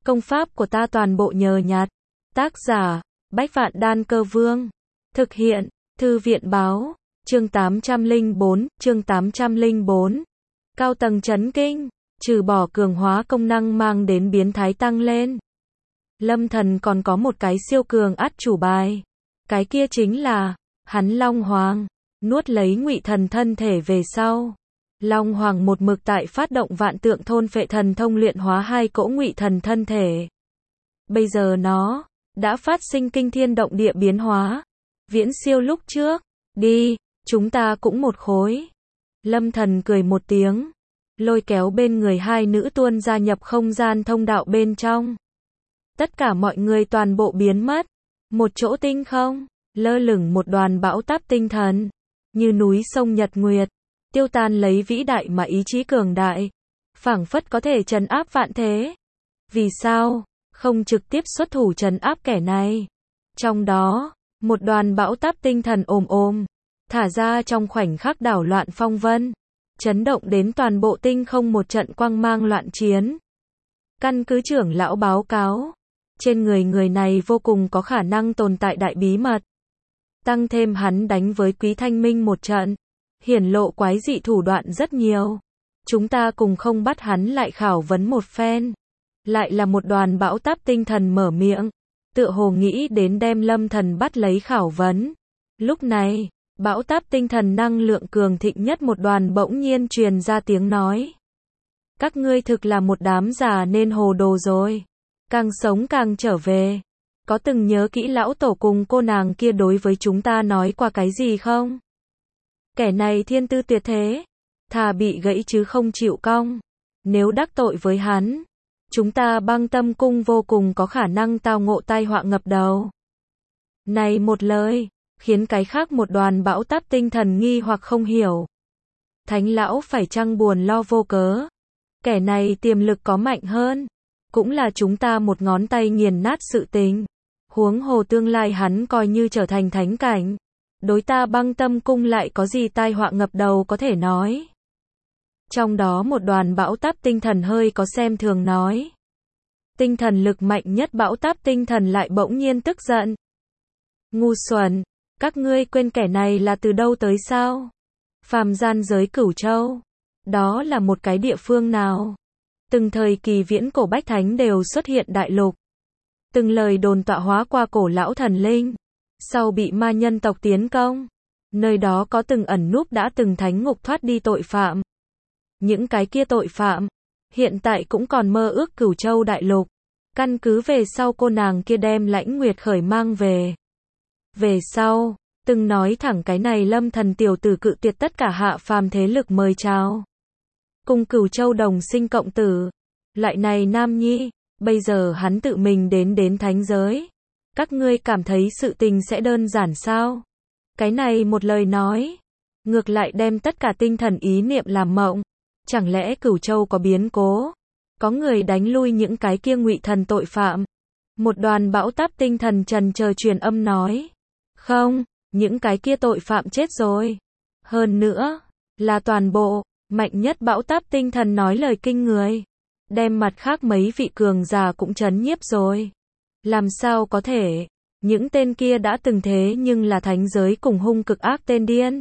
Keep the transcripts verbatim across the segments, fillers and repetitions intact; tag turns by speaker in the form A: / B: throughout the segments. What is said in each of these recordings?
A: Công pháp của ta toàn bộ nhờ nhặt. Tác giả, Bách Vạn Đan Cơ Vương. Thực hiện, Thư viện Báo. Chương tám trăm lẻ bốn, chương tám trăm lẻ bốn. Cao tầng chấn kinh, trừ bỏ cường hóa công năng mang đến biến thái tăng lên. Lâm Thần còn có một cái siêu cường át chủ bài. Cái kia chính là, hắn Long Hoàng, nuốt lấy Ngụy Thần thân thể về sau. Long Hoàng một mực tại phát động vạn tượng thôn phệ thần thông luyện hóa hai cỗ Ngụy Thần thân thể. Bây giờ nó đã phát sinh kinh thiên động địa biến hóa, viễn siêu lúc trước. Đi, chúng ta cũng một khối. Lâm Thần cười một tiếng, lôi kéo bên người hai nữ tuôn gia nhập không gian thông đạo bên trong. Tất cả mọi người toàn bộ biến mất. Một chỗ tinh không, lơ lửng một đoàn bão táp tinh thần, như núi sông Nhật Nguyệt, tiêu tan lấy vĩ đại mà ý chí cường đại, phảng phất có thể trấn áp vạn thế. Vì sao không trực tiếp xuất thủ trấn áp kẻ này? Trong đó, một đoàn bão táp tinh thần ồm ồm thả ra trong khoảnh khắc đảo loạn phong vân, chấn động đến toàn bộ tinh không một trận quang mang loạn chiến. Căn cứ trưởng lão báo cáo, trên người người này vô cùng có khả năng tồn tại đại bí mật. Tăng thêm hắn đánh với Quý Thanh Minh một trận, hiển lộ quái dị thủ đoạn rất nhiều. Chúng ta cùng không bắt hắn lại khảo vấn một phen. Lại là một đoàn bão táp tinh thần mở miệng, tựa hồ nghĩ đến đem Lâm Thần bắt lấy khảo vấn. Lúc này, bão táp tinh thần năng lượng cường thịnh nhất một đoàn bỗng nhiên truyền ra tiếng nói. Các ngươi thực là một đám già nên hồ đồ rồi. Càng sống càng trở về. Có từng nhớ kỹ lão tổ cùng cô nàng kia đối với chúng ta nói qua cái gì không? Kẻ này thiên tư tuyệt thế, thà bị gãy chứ không chịu cong. Nếu đắc tội với hắn, chúng ta Băng Tâm Cung vô cùng có khả năng tao ngộ tai họa ngập đầu. Này một lời, khiến cái khác một đoàn bão táp tinh thần nghi hoặc không hiểu. Thánh lão phải chăng buồn lo vô cớ? Kẻ này tiềm lực có mạnh hơn, cũng là chúng ta một ngón tay nghiền nát sự tình. Huống hồ tương lai hắn coi như trở thành thánh cảnh, đối ta Băng Tâm Cung lại có gì tai họa ngập đầu có thể nói. Trong đó một đoàn bão táp tinh thần hơi có xem thường nói. Tinh thần lực mạnh nhất bão táp tinh thần lại bỗng nhiên tức giận. Ngu xuẩn, các ngươi quên kẻ này là từ đâu tới sao? Phàm gian giới Cửu Châu, đó là một cái địa phương nào? Từng thời kỳ viễn cổ bách thánh đều xuất hiện đại lục. Từng lời đồn tọa hóa qua cổ lão thần linh, sau bị ma nhân tộc tiến công. Nơi đó có từng ẩn núp đã từng thánh ngục thoát đi tội phạm. Những cái kia tội phạm, hiện tại cũng còn mơ ước Cửu Châu đại lục. Căn cứ về sau cô nàng kia đem Lãnh Nguyệt khởi mang về. Về sau, từng nói thẳng cái này Lâm Thần tiểu tử cự tuyệt tất cả hạ phàm thế lực mời chào. Cùng Cửu Châu đồng sinh cộng tử. Loại này nam nhi, bây giờ hắn tự mình đến đến thánh giới. Các ngươi cảm thấy sự tình sẽ đơn giản sao? Cái này một lời nói, ngược lại đem tất cả tinh thần ý niệm làm mộng. Chẳng lẽ Cửu Châu có biến cố? Có người đánh lui những cái kia Ngụy Thần tội phạm? Một đoàn bão táp tinh thần trần chờ truyền âm nói. Không, những cái kia tội phạm chết rồi. Hơn nữa, là toàn bộ, mạnh nhất bão táp tinh thần nói lời kinh người. Đem mặt khác mấy vị cường già cũng chấn nhiếp rồi. Làm sao có thể? Những tên kia đã từng thế nhưng là thánh giới cùng hung cực ác tên điên.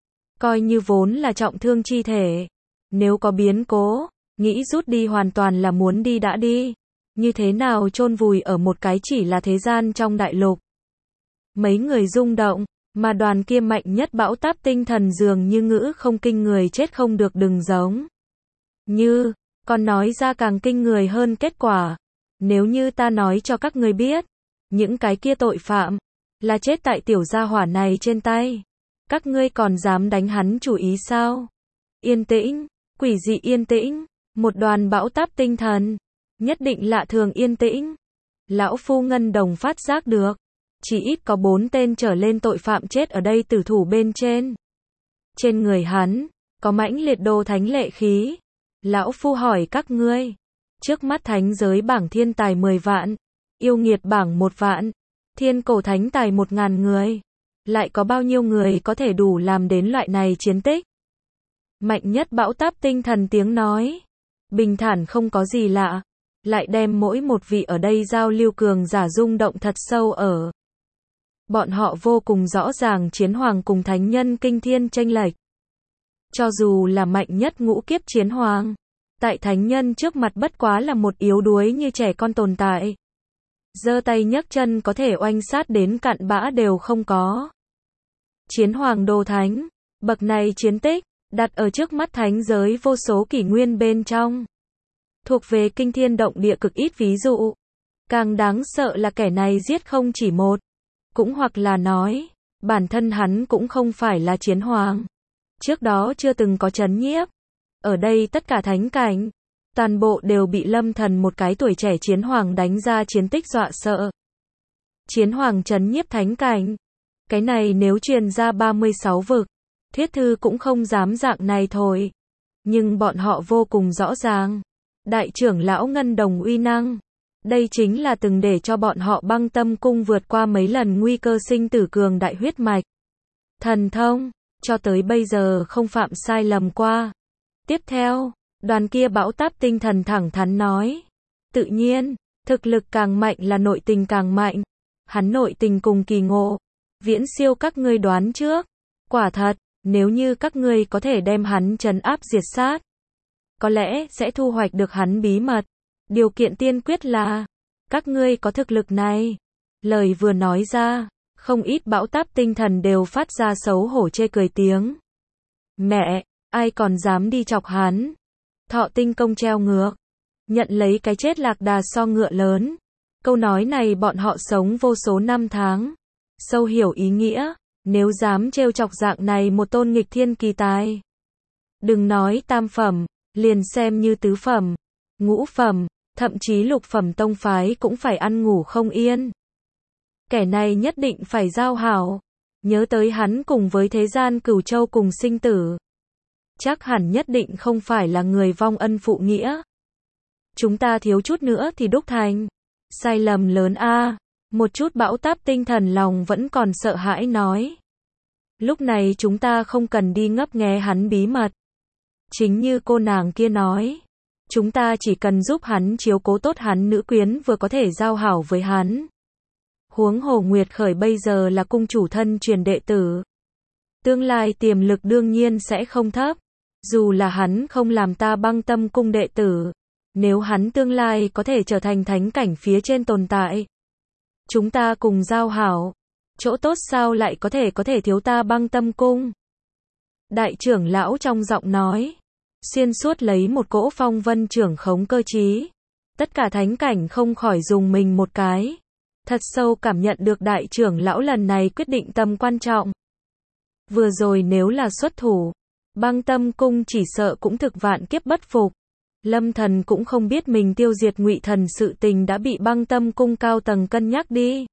A: Coi như vốn là trọng thương chi thể. Nếu có biến cố, nghĩ rút đi hoàn toàn là muốn đi đã đi. Như thế nào chôn vùi ở một cái chỉ là thế gian trong đại lục. Mấy người rung động, mà đoàn kia mạnh nhất bão táp tinh thần dường như ngữ không kinh người chết không được đừng giống. Như, còn nói ra càng kinh người hơn kết quả. Nếu như ta nói cho các người biết, những cái kia tội phạm, là chết tại tiểu gia hỏa này trên tay. Các ngươi còn dám đánh hắn chủ ý sao? Yên tĩnh, quỷ dị yên tĩnh, một đoàn bão táp tinh thần, nhất định lạ thường yên tĩnh. Lão phu Ngân Đồng phát giác được, chỉ ít có bốn tên trở lên tội phạm chết ở đây tử thủ bên trên. Trên người hắn, có mãnh liệt đồ thánh lệ khí. Lão phu hỏi các ngươi, trước mắt thánh giới bảng thiên tài mười vạn, yêu nghiệt bảng một vạn, thiên cổ thánh tài một ngàn người. Lại có bao nhiêu người có thể đủ làm đến loại này chiến tích? Mạnh nhất bão táp tinh thần tiếng nói. Bình thản không có gì lạ. lại đem mỗi một vị ở đây giao lưu cường giả rung động thật sâu ở. Bọn họ vô cùng rõ ràng chiến hoàng cùng thánh nhân kinh thiên chênh lệch. Cho dù là mạnh nhất ngũ kiếp chiến hoàng, tại thánh nhân trước mặt bất quá là một yếu đuối như trẻ con tồn tại. Giơ tay nhấc chân có thể oanh sát đến cặn bã đều không có. Chiến hoàng đồ thánh, bậc này chiến tích, đặt ở trước mắt thánh giới vô số kỷ nguyên bên trong. Thuộc về kinh thiên động địa cực ít ví dụ. Càng đáng sợ là kẻ này giết không chỉ một. Cũng hoặc là nói, bản thân hắn cũng không phải là chiến hoàng. Trước đó chưa từng có chấn nhiếp. Ở đây tất cả thánh cảnh, toàn bộ đều bị Lâm Thần một cái tuổi trẻ chiến hoàng đánh ra chiến tích dọa sợ. Chiến hoàng chấn nhiếp thánh cảnh. Cái này nếu truyền ra ba mươi sáu vực, thuyết thư cũng không dám dạng này thôi. Nhưng bọn họ vô cùng rõ ràng. Đại trưởng lão Ngân Đồng uy năng. Đây chính là từng để cho bọn họ Băng Tâm Cung vượt qua mấy lần nguy cơ sinh tử cường đại huyết mạch. Thần thông, cho tới bây giờ không phạm sai lầm qua. Tiếp theo, đoàn kia bão táp tinh thần thẳng thắn nói. Tự nhiên, thực lực càng mạnh là nội tình càng mạnh. Hắn nội tình cùng kỳ ngộ, viễn siêu các ngươi đoán trước. Quả thật, nếu như các ngươi có thể đem hắn trấn áp diệt sát, có lẽ sẽ thu hoạch được hắn bí mật. Điều kiện tiên quyết là, các ngươi có thực lực này. Lời vừa nói ra, không ít bão táp tinh thần đều phát ra xấu hổ chê cười tiếng. Mẹ, ai còn dám đi chọc hắn? Thọ tinh công treo ngược, nhận lấy cái chết lạc đà so ngựa lớn. Câu nói này bọn họ sống vô số năm tháng, sâu hiểu ý nghĩa. Nếu dám trêu chọc dạng này một tôn nghịch thiên kỳ tài, đừng nói tam phẩm, liền xem như tứ phẩm, ngũ phẩm, thậm chí lục phẩm tông phái cũng phải ăn ngủ không yên. Kẻ này nhất định phải giao hảo. Nhớ tới hắn cùng với thế gian cửu châu cùng sinh tử, chắc hẳn nhất định không phải là người vong ân phụ nghĩa. Chúng ta thiếu chút nữa thì đúc thành sai lầm lớn a. Một chút bão táp tinh thần lòng vẫn còn sợ hãi nói. Lúc này chúng ta không cần đi ngấp nghé hắn bí mật. Chính như cô nàng kia nói, chúng ta chỉ cần giúp hắn chiếu cố tốt hắn nữ quyến vừa có thể giao hảo với hắn. Huống hồ Nguyệt Khởi bây giờ là cung chủ thân truyền đệ tử. Tương lai tiềm lực đương nhiên sẽ không thấp. Dù là hắn không làm ta Băng Tâm Cung đệ tử, nếu hắn tương lai có thể trở thành thánh cảnh phía trên tồn tại, chúng ta cùng giao hảo, chỗ tốt sao lại có thể có thể thiếu ta Băng Tâm Cung. Đại trưởng lão trong giọng nói, xuyên suốt lấy một cỗ phong vân trưởng khống cơ trí. Tất cả thánh cảnh không khỏi dùng mình một cái. Thật sâu cảm nhận được đại trưởng lão lần này quyết định tầm quan trọng. Vừa rồi nếu là xuất thủ, Băng Tâm Cung chỉ sợ cũng thực vạn kiếp bất phục. Lâm Thần cũng không biết mình tiêu diệt Ngụy Thần sự tình đã bị Băng Tâm Cung cao tầng cân nhắc đi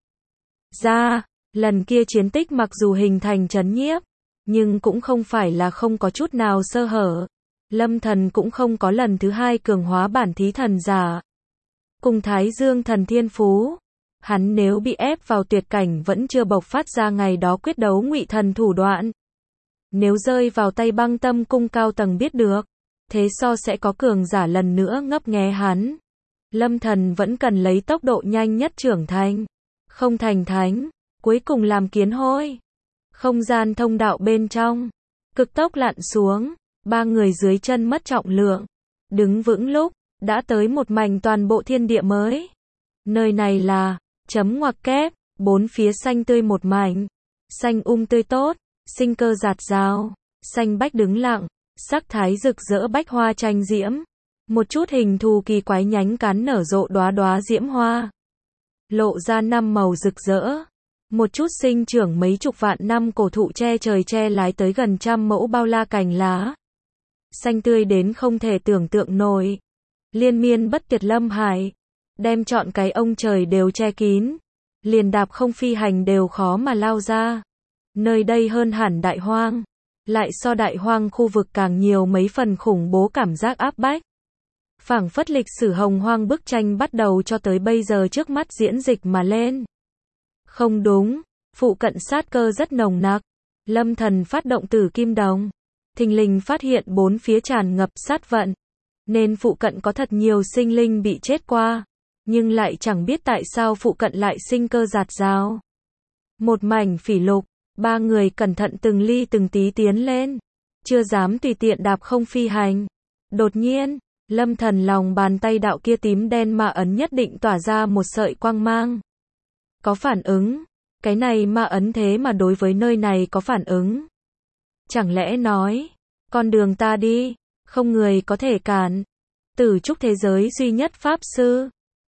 A: ra. Lần kia chiến tích mặc dù hình thành chấn nhiếp, nhưng cũng không phải là không có chút nào sơ hở. Lâm Thần cũng không có lần thứ hai cường hóa bản thí thần giả. Cùng Thái Dương thần thiên phú, hắn nếu bị ép vào tuyệt cảnh vẫn chưa bộc phát ra ngày đó quyết đấu Ngụy Thần thủ đoạn. Nếu rơi vào tay Băng Tâm Cung cao tầng biết được, thế so sẽ có cường giả lần nữa ngấp nghé hắn. Lâm Thần vẫn cần lấy tốc độ nhanh nhất trưởng thành. Không thành thánh, cuối cùng làm kiến hôi. Không gian thông đạo bên trong, cực tốc lặn xuống, ba người dưới chân mất trọng lượng. Đứng vững lúc, đã tới một mảnh toàn bộ thiên địa mới. Nơi này là, chấm ngoặc kép, bốn phía xanh tươi một mảnh. Xanh um tươi tốt, sinh cơ rạt rào, xanh bách đứng lặng, sắc thái rực rỡ bách hoa tranh diễm. Một chút hình thù kỳ quái nhánh cán nở rộ đóa đóa diễm hoa. Lộ ra năm màu rực rỡ. Một chút sinh trưởng mấy chục vạn năm cổ thụ che trời che lái tới gần trăm mẫu bao la cành lá. Xanh tươi đến không thể tưởng tượng nổi. Liên miên bất tuyệt lâm hải. Đem trọn cái ông trời đều che kín. Liền đạp không phi hành đều khó mà lao ra. Nơi đây hơn hẳn đại hoang. Lại so đại hoang khu vực càng nhiều mấy phần khủng bố cảm giác áp bách. Phảng phất lịch sử hồng hoang bức tranh bắt đầu cho tới bây giờ trước mắt diễn dịch mà lên. Không đúng, phụ cận sát cơ rất nồng nặc. Lâm Thần phát động Tử Kim Đồng, thình lình phát hiện bốn phía tràn ngập sát vận. nên phụ cận có thật nhiều sinh linh bị chết qua, nhưng lại chẳng biết tại sao phụ cận lại sinh cơ rạt rào. Một mảnh phỉ lục, ba người cẩn thận từng ly từng tí tiến lên, chưa dám tùy tiện đạp không phi hành. Đột nhiên, Lâm Thần lòng bàn tay đạo kia tím đen ma ấn nhất định tỏa ra một sợi quang mang. Có phản ứng, cái này ma ấn thế mà đối với nơi này có phản ứng. Chẳng lẽ nói, con đường ta đi, không người có thể cản. Tử trúc thế giới duy nhất pháp sư,